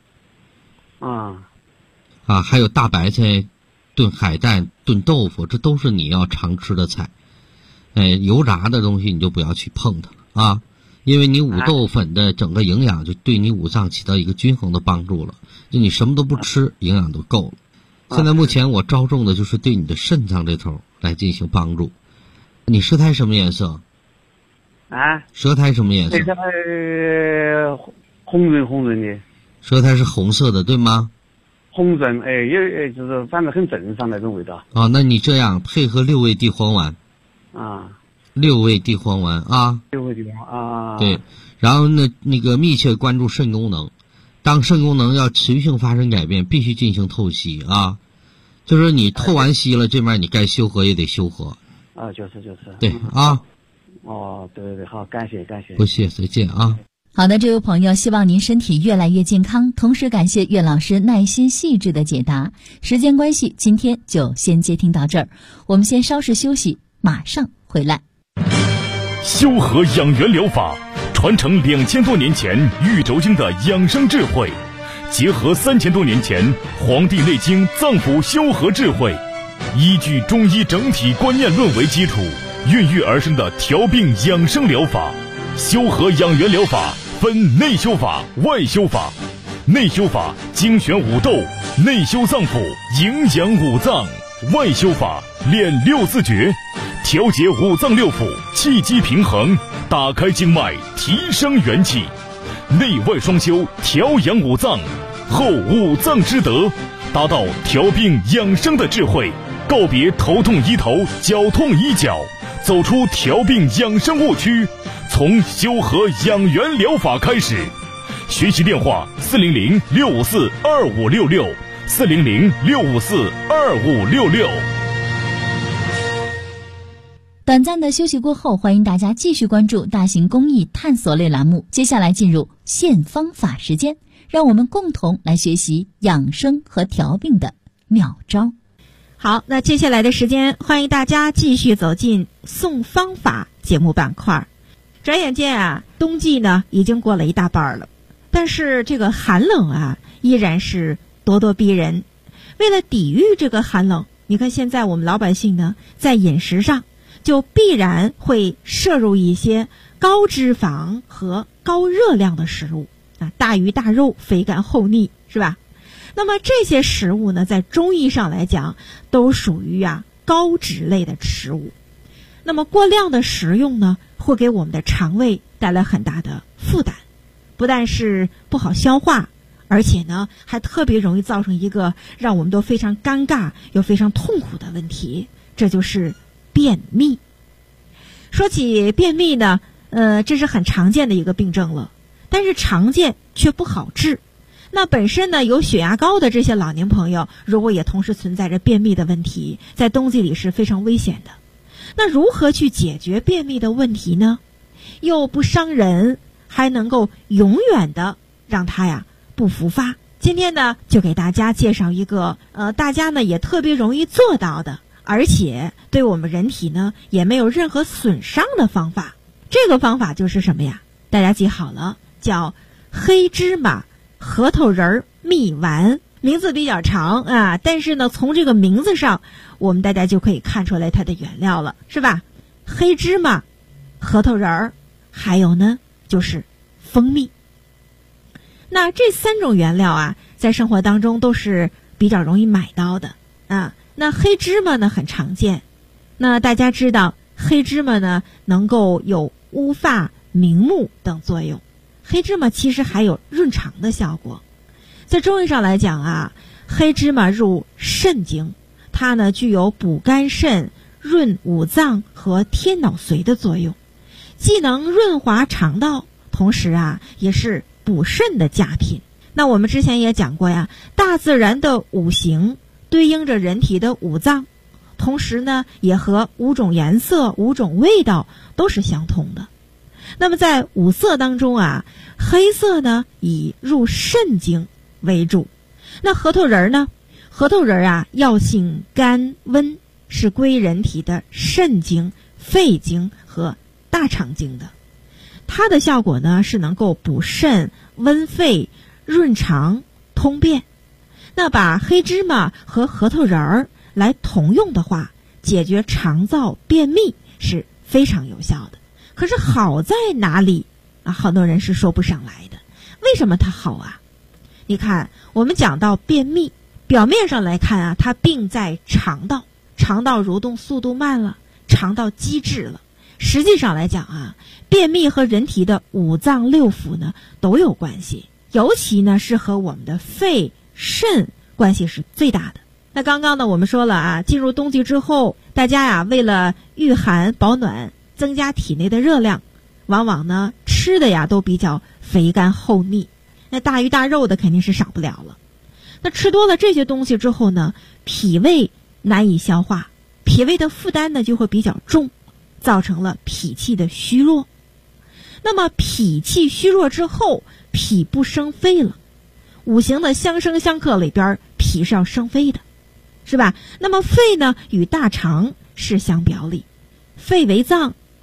还有大白菜炖海带、炖豆腐，这都是你要常吃的菜。油炸的东西你就不要去碰它了因为你五豆粉的整个营养就对你五脏起到一个均衡的帮助了。就你什么都不吃，营养都够了。现在目前我着重的就是对你的肾脏这头来进行帮助。你舌苔什么颜色？舌苔什么颜色？ 舌苔红润的。 舌苔是红色的，对吗？ 红润，也就是反正很正常那种味道。 那你这样配合6味地黄丸。6味地黄丸 6味地黄对，然后呢，那个密切关注肾功能，当肾功能要持续性发生改变，必须进行透析就是你透完析了，这面你该修合也得修合。 就是。 对对，好，感谢。 不谢，再见好的，这位朋友，希望您身体越来越健康，同时感谢岳老师耐心细致的解答。时间关系，今天就先接听到这儿，我们先稍事休息，马上回来。 修和养元疗法传承2000多年前玉轴经的养生智慧，结合3000多年前《黄帝内经》脏腑修和智慧，依据中医整体观念论为基础，孕育而生的调病养生疗法。修和养元疗法分内修法、外修法。内修法精选五斗，内修脏腑，营养五脏；外修法练六字诀，调节五脏六腑，气机平衡，打开经脉，提升元气。内外双修，调养五脏，后五脏之德，达到调病养生的智慧，告别头痛医头，脚痛医脚，走出调病养生误区，从修和养元疗法开始。学习电话400-654-2566，400-654-2566。 短暂的休息过后，欢迎大家继续关注大型公益探索类栏目。接下来进入现方法时间，让我们共同来学习养生和调病的妙招。 好，那接下来的时间，欢迎大家继续走进送方法节目板块。转眼间啊，冬季呢已经过了一大半了，但是这个寒冷啊依然是咄咄逼人。为了抵御这个寒冷，你看现在我们老百姓呢，在饮食上就必然会摄入一些高脂肪和高热量的食物啊，大鱼大肉，肥甘厚腻，是吧？那么这些食物呢，在中医上来讲，都属于高脂类的食物。那么过量的食用呢，会给我们的肠胃带来很大的负担，不但是不好消化，而且呢，还特别容易造成一个让我们都非常尴尬又非常痛苦的问题，这就是便秘。说起便秘呢，这是很常见的一个病症了，但是常见却不好治。那本身呢，有血压高的这些老年朋友，如果也同时存在着便秘的问题，在冬季里是非常危险的。那如何去解决便秘的问题呢？又不伤人，还能够永远的让它不复发。今天呢，就给大家介绍一个大家呢也特别容易做到的，而且对我们人体呢也没有任何损伤的方法。这个方法就是什么呀？大家记好了，叫黑芝麻核桃仁蜜丸。名字比较长啊，但是呢，从这个名字上，我们大家就可以看出来它的原料了，是吧？黑芝麻、核桃仁，还有呢就是蜂蜜。那这3种原料在生活当中都是比较容易买到的啊。那黑芝麻呢很常见，那大家知道黑芝麻呢能够有乌发、明目等作用。黑芝麻其实还有润肠的效果。在中医上来讲黑芝麻入肾经，它呢具有补肝肾、润五脏和贴脑髓的作用，既能润滑肠道，同时也是补肾的佳品。那我们之前也讲过大自然的五行对应着人体的五脏，同时呢也和5种颜色、5种味道都是相通的。那么在五色当中黑色呢以入肾经为主。那核桃仁呢？核桃仁药性甘温，是归人体的肾经、肺经和大肠经的。它的效果呢是能够补肾、温肺、润肠、通便。那把黑芝麻和核桃仁来同用的话，解决肠燥便秘是非常有效的。可是好在哪里好多人是说不上来的。为什么它好你看，我们讲到便秘，表面上来看它病在肠道，肠道蠕动速度慢了，肠道积滞了。实际上来讲便秘和人体的五脏六腑呢都有关系，尤其呢是和我们的肺、肾关系是最大的。那刚刚呢我们说了进入冬季之后，大家为了御寒保暖，增加体内的热量，往往呢吃的都比较肥甘厚腻。那大鱼大肉的肯定是少不了了。那吃多了这些东西之后呢，脾胃难以消化，脾胃的负担呢就会比较重，造成了脾气的虚弱。那么脾气虚弱之后，脾不生肺了。五行的相生相克里边，脾是要生肺的，是吧？那么肺呢与大肠是相表里，肺为脏，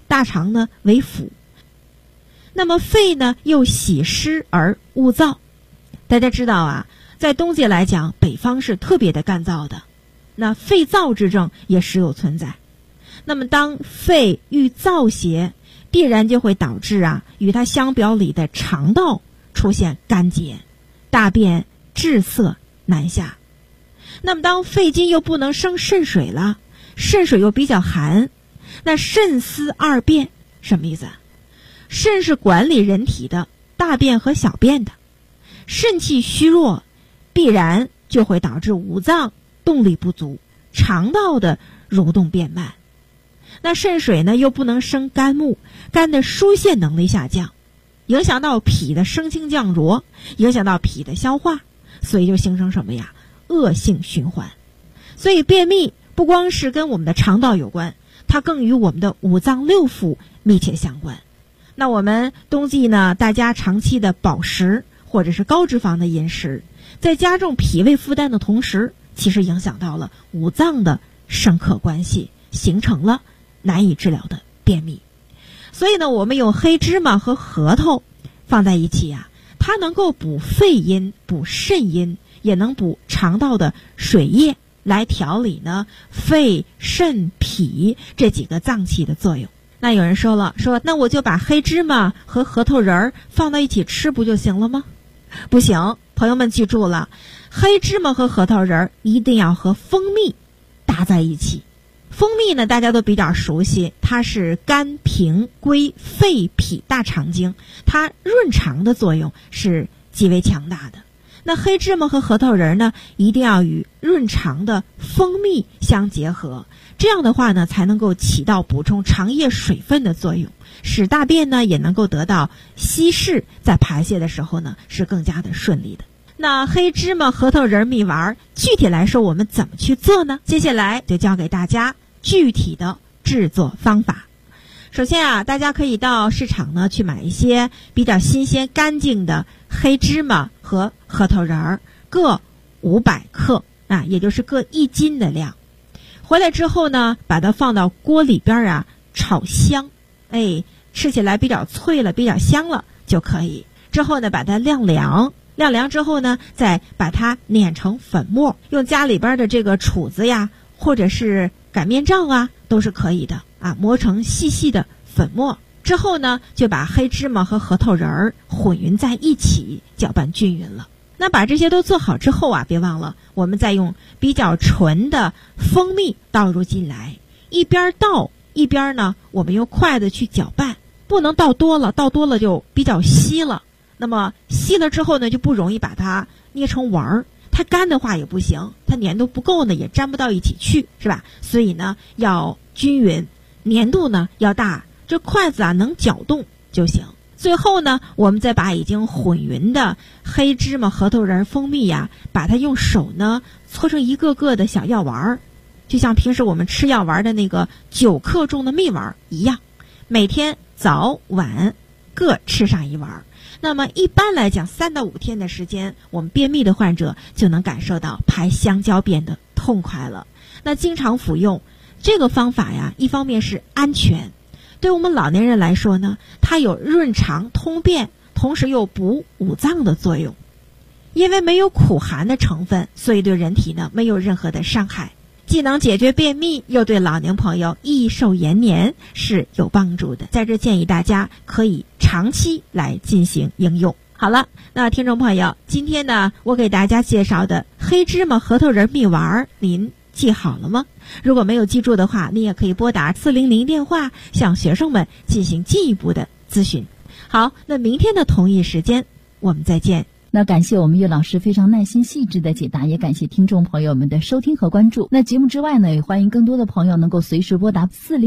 大肠呢为府。那么肺呢又喜湿而恶燥。大家知道啊，在冬季来讲，北方是特别的干燥的，那肺燥之症也时有存在。那么当肺遇燥邪，必然就会导致啊与它相表里的肠道出现干结，大便滞涩难下。那么当肺经又不能生肾水了，肾水又比较寒，那肾丝二便什么意思啊？肾是管理人体的大便和小便的，肾气虚弱，必然就会导致五脏动力不足，肠道的蠕动变慢。那肾水呢又不能生肝木，肝的疏泄能力下降，影响到脾的升清降浊，影响到脾的消化，所以就形成什么呀？恶性循环。所以便秘不光是跟我们的肠道有关，它更与我们的五脏六腑密切相关。那我们冬季呢，大家长期的饱食或者是高脂肪的饮食，在加重脾胃负担的同时，其实影响到了五脏的生克关系，形成了难以治疗的便秘。所以呢，我们用黑芝麻和核桃放在一起啊，它能够补肺阴、补肾阴，也能补肠道的水液，来调理呢肺、肾、脾这几个脏器的作用。那有人说了，那我就把黑芝麻和核桃仁儿放到一起吃不就行了吗？不行，朋友们记住了，黑芝麻和核桃仁儿一定要和蜂蜜搭在一起。蜂蜜呢，大家都比较熟悉，它是肝、脾、归、肺、脾大肠经，它润肠的作用是极为强大的。那黑芝麻和核桃仁呢，一定要与润肠的蜂蜜相结合，这样的话呢，才能够起到补充肠液水分的作用，使大便呢也能够得到稀释，在排泄的时候呢是更加的顺利的。那黑芝麻核桃仁蜜丸具体来说我们怎么去做呢？接下来就教给大家具体的制作方法。首先啊，大家可以到市场呢去买一些比较新鲜干净的黑芝麻和核桃仁儿，各500克啊，也就是各1斤的量。回来之后呢，把它放到锅里边啊炒香，吃起来比较脆了，比较香了就可以。之后呢，把它晾凉之后呢，再把它碾成粉末，用家里边的这个杵子呀，或者是擀面杖啊，都是可以的啊，磨成细细的粉末。之后呢，就把黑芝麻和核桃仁儿混匀在一起，搅拌均匀了。那把这些都做好之后啊，别忘了我们再用比较纯的蜂蜜倒入进来，一边倒一边呢，我们用筷子去搅拌，不能倒多了就比较稀了。那么稀了之后呢，就不容易把它捏成丸儿，太干的话也不行，它粘度不够呢，也粘不到一起去，是吧？所以呢，要均匀，粘度呢要大，这筷子啊能搅动就行。最后呢，我们再把已经混匀的黑芝麻、核桃仁、蜂蜜呀，把它用手呢搓成一个个的小药丸儿，就像平时我们吃药丸的那个9克重的蜜丸一样，每天早晚各吃上1丸。那么一般来讲，3到5天的时间，我们便秘的患者就能感受到排香蕉便的痛快了。那经常服用这个方法呀，一方面是安全，对我们老年人来说呢，它有润肠通便，同时又补五脏的作用。因为没有苦寒的成分，所以对人体呢没有任何的伤害，既能解决便秘，又对老年朋友益寿延年是有帮助的。在这建议大家可以长期来进行应用。好了，那听众朋友，今天呢我给大家介绍的黑芝麻核桃仁蜜丸，您记好了吗？如果没有记住的话，你也可以拨打400电话向学生们进行进一步的咨询。好，那明天的同一时间我们再见。 那感谢我们岳老师非常耐心细致的解答，也感谢听众朋友们的收听和关注。那节目之外呢，也欢迎更多的朋友能够随时拨打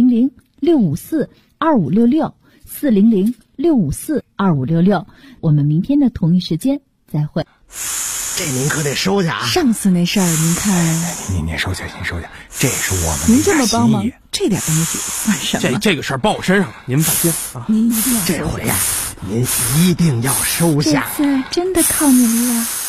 400-654-2566，400-654-2566。我们明天的同一时间再会。 这您可得收下啊！ 上次那事儿您看， 您收下，您收下，这是我们您这么帮忙，这点东西算什么？ 这个事儿报我身上了，您放心啊！ 您一定要这回呀，您一定要收下。 这次真的靠你们了。